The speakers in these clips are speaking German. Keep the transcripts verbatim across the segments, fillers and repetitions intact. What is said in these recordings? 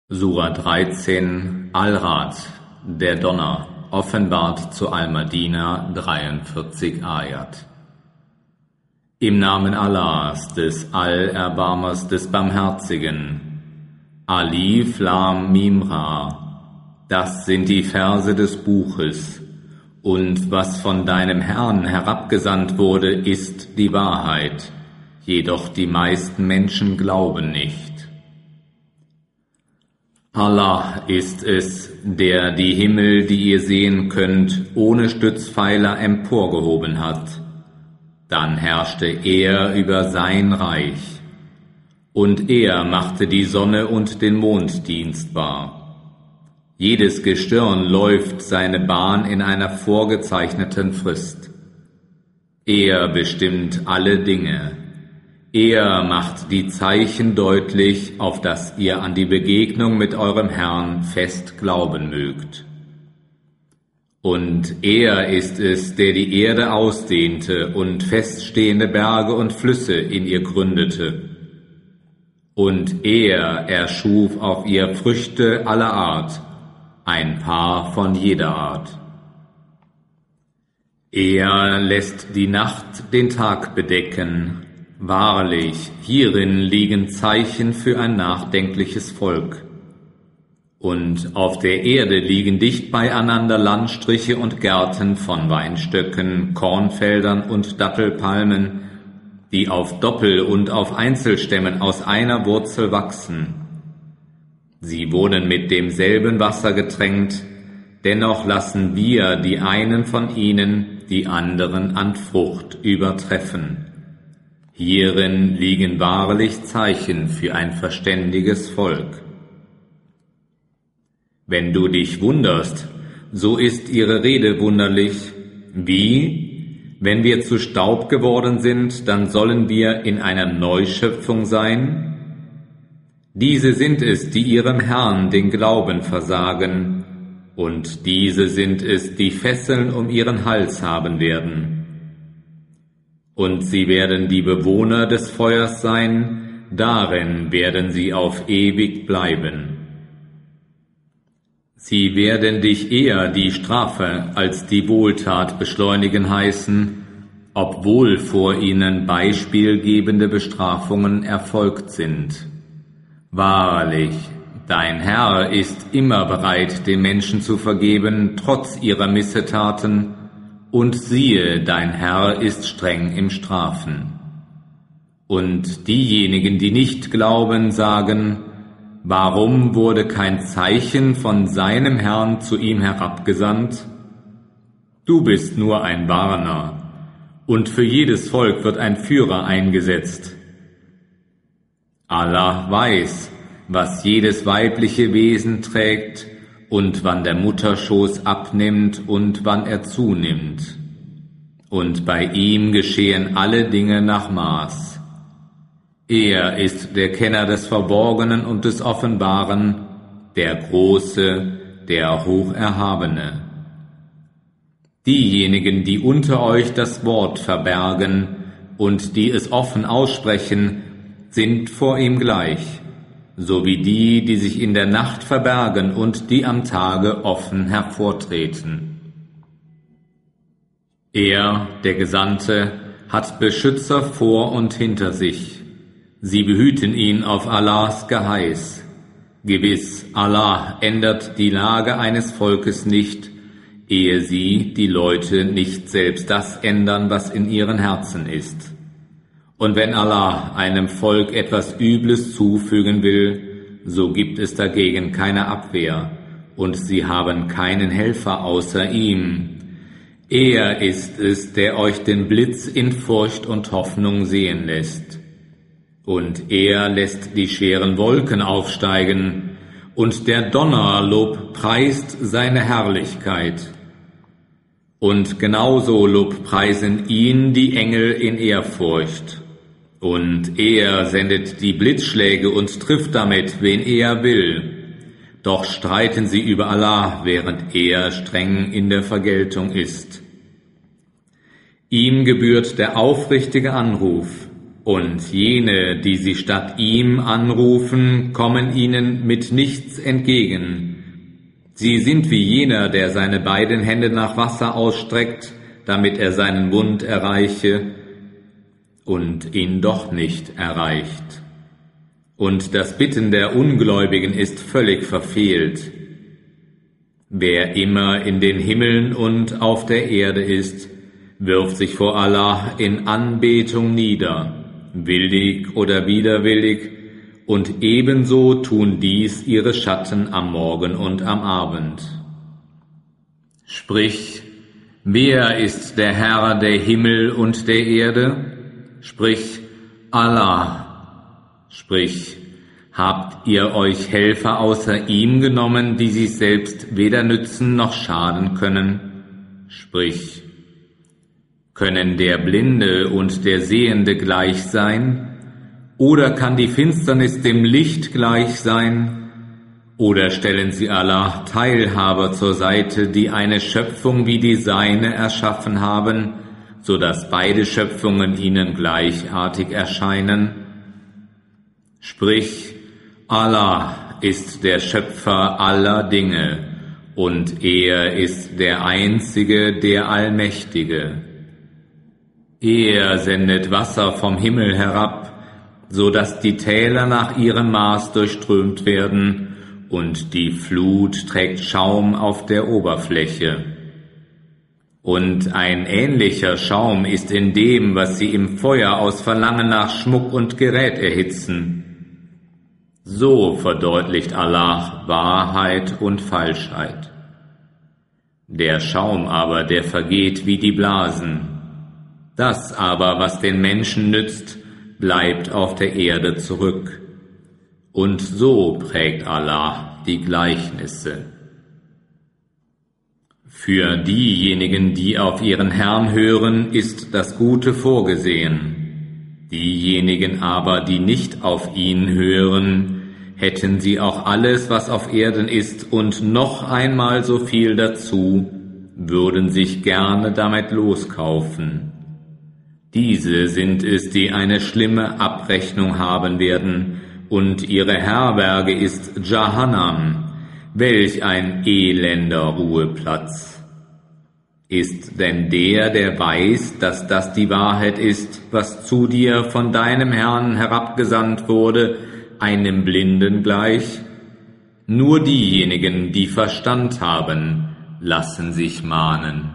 Sura dreizehn Al-Ra'd, der Donner, offenbart zu Al-Madina, dreiundvierzig Ayat. Im Namen Allahs, des Allerbarmers, des Barmherzigen. Alif Lam Mim Ra. Das sind die Verse des Buches. Und was von deinem Herrn herabgesandt wurde, ist die Wahrheit. Jedoch die meisten Menschen glauben nicht. Allah ist es, der die Himmel, die ihr sehen könnt, ohne Stützpfeiler emporgehoben hat. Dann herrschte er über sein Reich. Und er machte die Sonne und den Mond dienstbar. Jedes Gestirn läuft seine Bahn in einer vorgezeichneten Frist. Er bestimmt alle Dinge. Er macht die Zeichen deutlich, auf dass ihr an die Begegnung mit eurem Herrn fest glauben mögt. Und er ist es, der die Erde ausdehnte und feststehende Berge und Flüsse in ihr gründete. Und er erschuf auf ihr Früchte aller Art, ein Paar von jeder Art. Er lässt die Nacht den Tag bedecken. Wahrlich, hierin liegen Zeichen für ein nachdenkliches Volk. Und auf der Erde liegen dicht beieinander Landstriche und Gärten von Weinstöcken, Kornfeldern und Dattelpalmen, die auf Doppel- und auf Einzelstämmen aus einer Wurzel wachsen. Sie wurden mit demselben Wasser getränkt, dennoch lassen wir die einen von ihnen die anderen an Frucht übertreffen. Hierin liegen wahrlich Zeichen für ein verständiges Volk. Wenn du dich wunderst, so ist ihre Rede wunderlich. Wie? Wenn wir zu Staub geworden sind, dann sollen wir in einer Neuschöpfung sein? Diese sind es, die ihrem Herrn den Glauben versagen, und diese sind es, die Fesseln um ihren Hals haben werden. Und sie werden die Bewohner des Feuers sein, darin werden sie auf ewig bleiben. Sie werden dich eher die Strafe als die Wohltat beschleunigen heißen, obwohl vor ihnen beispielgebende Bestrafungen erfolgt sind. Wahrlich, dein Herr ist immer bereit, den Menschen zu vergeben, trotz ihrer Missetaten, und siehe, dein Herr ist streng im Strafen. Und diejenigen, die nicht glauben, sagen, warum wurde kein Zeichen von seinem Herrn zu ihm herabgesandt? Du bist nur ein Warner, und für jedes Volk wird ein Führer eingesetzt. Allah weiß, was jedes weibliche Wesen trägt, und wann der Mutterschoß abnimmt und wann er zunimmt. Und bei ihm geschehen alle Dinge nach Maß. Er ist der Kenner des Verborgenen und des Offenbaren, der Große, der Hocherhabene. Diejenigen, die unter euch das Wort verbergen und die es offen aussprechen, sind vor ihm gleich, sowie die, die sich in der Nacht verbergen und die am Tage offen hervortreten. Er, der Gesandte, hat Beschützer vor und hinter sich. Sie behüten ihn auf Allahs Geheiß. Gewiss, Allah ändert die Lage eines Volkes nicht, ehe sie, die Leute, nicht selbst das ändern, was in ihren Herzen ist. Und wenn Allah einem Volk etwas Übles zufügen will, so gibt es dagegen keine Abwehr, und sie haben keinen Helfer außer ihm. Er ist es, der euch den Blitz in Furcht und Hoffnung sehen lässt. Und er lässt die schweren Wolken aufsteigen, und der Donner lobpreist seine Herrlichkeit. Und genauso lobpreisen ihn die Engel in Ehrfurcht. Und er sendet die Blitzschläge und trifft damit, wen er will. Doch streiten sie über Allah, während er streng in der Vergeltung ist. Ihm gebührt der aufrichtige Anruf, Und jene, die sie statt ihm anrufen, kommen ihnen mit nichts entgegen. Sie sind wie jener, der seine beiden Hände nach Wasser ausstreckt, damit er seinen Mund erreiche und ihn doch nicht erreicht. Und das Bitten der Ungläubigen ist völlig verfehlt. Wer immer in den Himmeln und auf der Erde ist, wirft sich vor Allah in Anbetung nieder, willig oder widerwillig, und ebenso tun dies ihre Schatten am Morgen und am Abend. Sprich, wer ist der Herr der Himmel und der Erde? Sprich, Allah. Sprich, habt ihr euch Helfer außer ihm genommen, die sich selbst weder nützen noch schaden können? Sprich, können der Blinde und der Sehende gleich sein? Oder kann die Finsternis dem Licht gleich sein? Oder stellen sie Allah Teilhaber zur Seite, die eine Schöpfung wie die seine erschaffen haben, so dass beide Schöpfungen ihnen gleichartig erscheinen? Sprich, Allah ist der Schöpfer aller Dinge, und er ist der Einzige, der Allmächtige. Er sendet Wasser vom Himmel herab, so dass die Täler nach ihrem Maß durchströmt werden, und die Flut trägt Schaum auf der Oberfläche. Und ein ähnlicher Schaum ist in dem, was sie im Feuer aus Verlangen nach Schmuck und Gerät erhitzen. So verdeutlicht Allah Wahrheit und Falschheit. Der Schaum aber, der vergeht wie die Blasen. Das aber, was den Menschen nützt, bleibt auf der Erde zurück. Und so prägt Allah die Gleichnisse. Für diejenigen, die auf ihren Herrn hören, ist das Gute vorgesehen. Diejenigen aber, die nicht auf ihn hören, hätten sie auch alles, was auf Erden ist, und noch einmal so viel dazu, würden sich gerne damit loskaufen. Diese sind es, die eine schlimme Abrechnung haben werden, und ihre Herberge ist Jahannam, welch ein elender Ruheplatz. Ist denn der, der weiß, dass das die Wahrheit ist, was zu dir von deinem Herrn herabgesandt wurde, einem Blinden gleich? Nur diejenigen, die Verstand haben, lassen sich mahnen.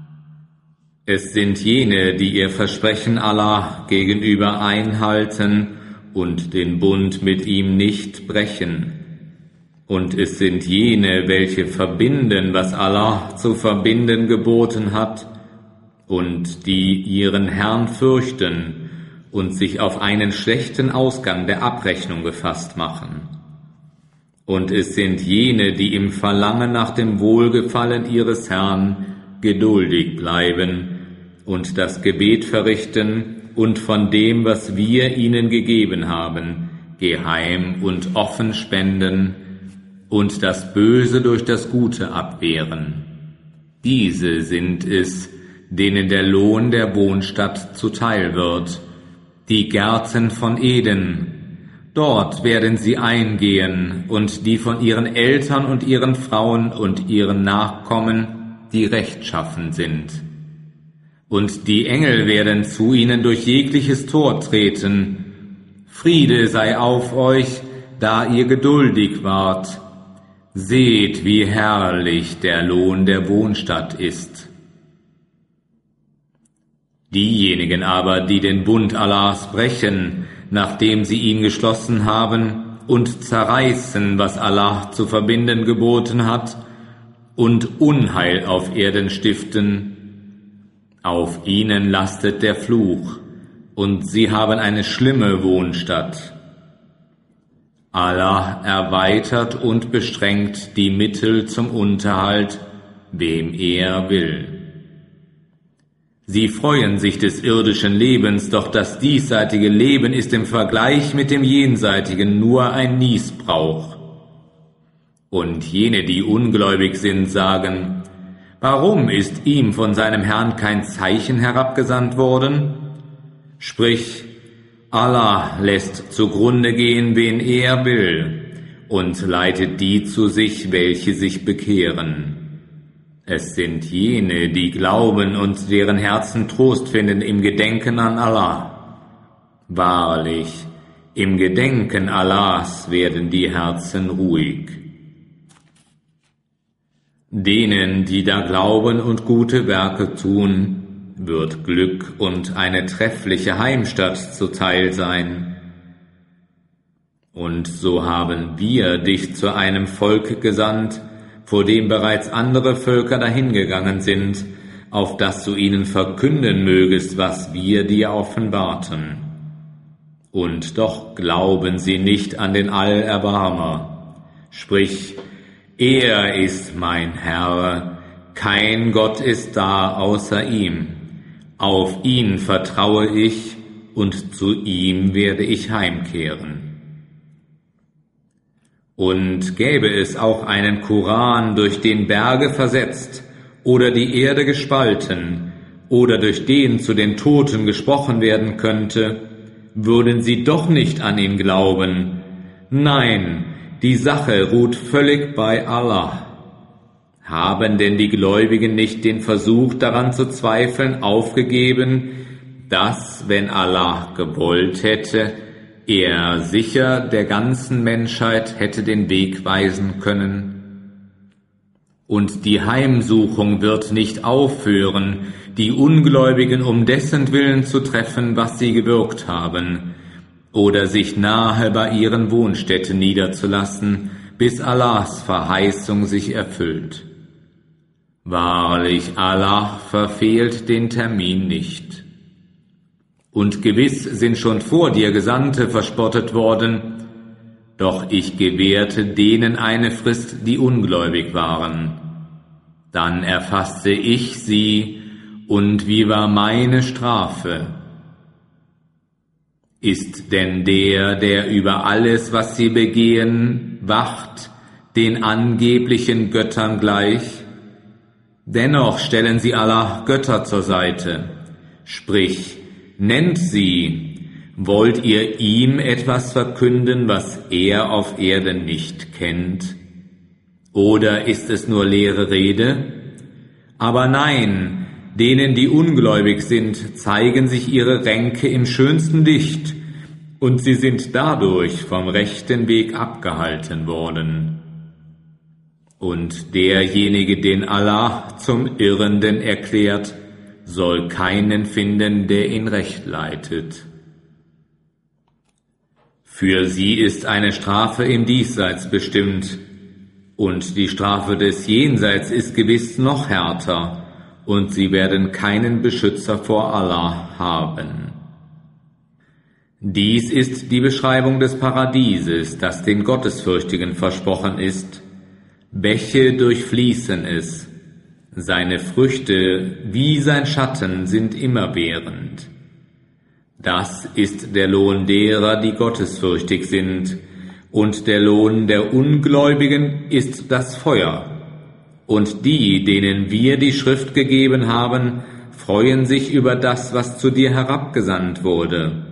Es sind jene, die ihr Versprechen Allah gegenüber einhalten und den Bund mit ihm nicht brechen. Und es sind jene, welche verbinden, was Allah zu verbinden geboten hat, und die ihren Herrn fürchten und sich auf einen schlechten Ausgang der Abrechnung gefasst machen. Und es sind jene, die im Verlangen nach dem Wohlgefallen ihres Herrn geduldig bleiben und das Gebet verrichten und von dem, was wir ihnen gegeben haben, geheim und offen spenden und das Böse durch das Gute abwehren. Diese sind es, denen der Lohn der Wohnstadt zuteil wird, die Gärten von Eden. Dort werden sie eingehen, und die von ihren Eltern und ihren Frauen und ihren Nachkommen, die rechtschaffen sind. Und die Engel werden zu ihnen durch jegliches Tor treten. Friede sei auf euch, da ihr geduldig wart. Seht, wie herrlich der Lohn der Wohnstadt ist. Diejenigen aber, die den Bund Allahs brechen, nachdem sie ihn geschlossen haben, und zerreißen, was Allah zu verbinden geboten hat, und Unheil auf Erden stiften, auf ihnen lastet der Fluch, und sie haben eine schlimme Wohnstatt. Allah erweitert und beschränkt die Mittel zum Unterhalt, wem er will. Sie freuen sich des irdischen Lebens, doch das diesseitige Leben ist im Vergleich mit dem jenseitigen nur ein Nießbrauch. Und jene, die ungläubig sind, sagen, warum ist ihm von seinem Herrn kein Zeichen herabgesandt worden? Sprich, Allah lässt zugrunde gehen, wen er will, und leitet die zu sich, welche sich bekehren. Es sind jene, die glauben und deren Herzen Trost finden im Gedenken an Allah. Wahrlich, im Gedenken Allahs werden die Herzen ruhig. Denen, die da glauben und gute Werke tun, wird Glück und eine treffliche Heimstatt zuteil sein. Und so haben wir dich zu einem Volk gesandt, vor dem bereits andere Völker dahingegangen sind, auf dass du ihnen verkünden mögest, was wir dir offenbarten. Und doch glauben sie nicht an den Allerbarmer. Sprich, er ist mein Herr, kein Gott ist da außer ihm. Auf ihn vertraue ich, und zu ihm werde ich heimkehren. Und gäbe es auch einen Koran, durch den Berge versetzt oder die Erde gespalten oder durch den zu den Toten gesprochen werden könnte, würden sie doch nicht an ihn glauben. Nein, die Sache ruht völlig bei Allah. Haben denn die Gläubigen nicht den Versuch daran zu zweifeln aufgegeben, dass, wenn Allah gewollt hätte, er sicher der ganzen Menschheit hätte den Weg weisen können? Und die Heimsuchung wird nicht aufhören, die Ungläubigen um dessen Willen zu treffen, was sie gewirkt haben, oder sich nahe bei ihren Wohnstätten niederzulassen, bis Allahs Verheißung sich erfüllt. Wahrlich, Allah verfehlt den Termin nicht. Und gewiss sind schon vor dir Gesandte verspottet worden, doch ich gewährte denen eine Frist, die ungläubig waren. Dann erfasste ich sie, und wie war meine Strafe? Ist denn der, der über alles, was sie begehen, wacht, den angeblichen Göttern gleich? Dennoch stellen sie Allah Götter zur Seite. Sprich, nennt sie, wollt ihr ihm etwas verkünden, was er auf Erden nicht kennt? Oder ist es nur leere Rede? Aber nein, denen, die ungläubig sind, zeigen sich ihre Ränke im schönsten Licht, und sie sind dadurch vom rechten Weg abgehalten worden. Und derjenige, den Allah zum Irrenden erklärt, soll keinen finden, der ihn recht leitet. Für sie ist eine Strafe im Diesseits bestimmt, und die Strafe des Jenseits ist gewiss noch härter, und sie werden keinen Beschützer vor Allah haben. Dies ist die Beschreibung des Paradieses, das den Gottesfürchtigen versprochen ist. Bäche durchfließen es. Seine Früchte wie sein Schatten sind immerwährend. Das ist der Lohn derer, die gottesfürchtig sind, und der Lohn der Ungläubigen ist das Feuer. Und die, denen wir die Schrift gegeben haben, freuen sich über das, was zu dir herabgesandt wurde.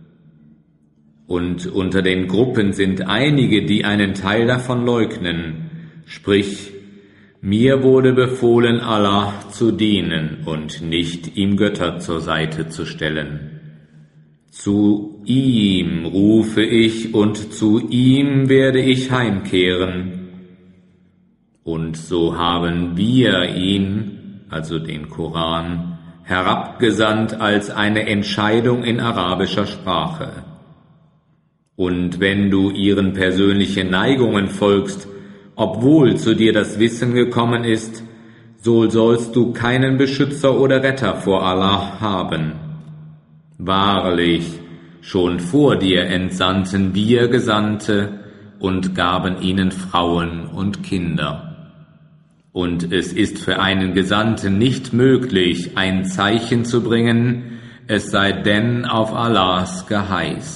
Und unter den Gruppen sind einige, die einen Teil davon leugnen. Sprich, mir wurde befohlen, Allah zu dienen und nicht ihm Götter zur Seite zu stellen. Zu ihm rufe ich und zu ihm werde ich heimkehren. Und so haben wir ihn, also den Koran, herabgesandt als eine Entscheidung in arabischer Sprache. Und wenn du ihren persönlichen Neigungen folgst, obwohl zu dir das Wissen gekommen ist, so sollst du keinen Beschützer oder Retter vor Allah haben. Wahrlich, schon vor dir entsandten wir Gesandte und gaben ihnen Frauen und Kinder. Und es ist für einen Gesandten nicht möglich, ein Zeichen zu bringen, es sei denn auf Allahs Geheiß.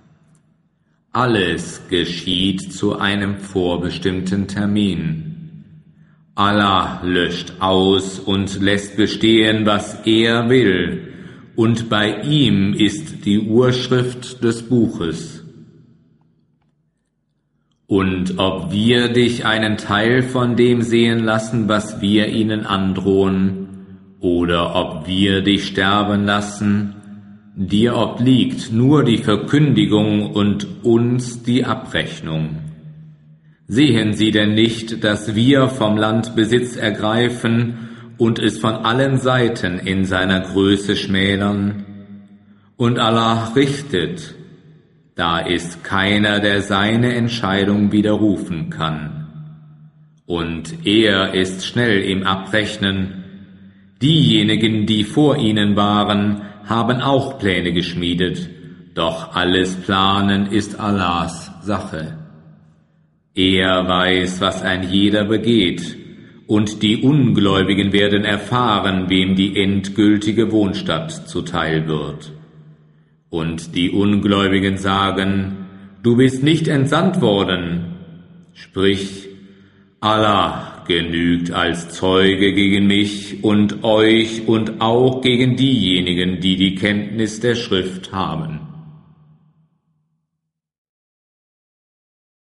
Alles geschieht zu einem vorbestimmten Termin. Allah löscht aus und lässt bestehen, was er will, und bei ihm ist die Urschrift des Buches. Und ob wir dich einen Teil von dem sehen lassen, was wir ihnen androhen, oder ob wir dich sterben lassen, dir obliegt nur die Verkündigung und uns die Abrechnung. Sehen Sie denn nicht, dass wir vom Land Besitz ergreifen und es von allen Seiten in seiner Größe schmälern? Und Allah richtet, da ist keiner, der seine Entscheidung widerrufen kann. Und er ist schnell im Abrechnen. Diejenigen, die vor ihnen waren, haben auch Pläne geschmiedet, doch alles Planen ist Allahs Sache. Er weiß, was ein jeder begeht, und die Ungläubigen werden erfahren, wem die endgültige Wohnstatt zuteil wird. Und die Ungläubigen sagen, du bist nicht entsandt worden. Sprich, Allah genügt als Zeuge gegen mich und euch und auch gegen diejenigen, die die Kenntnis der Schrift haben.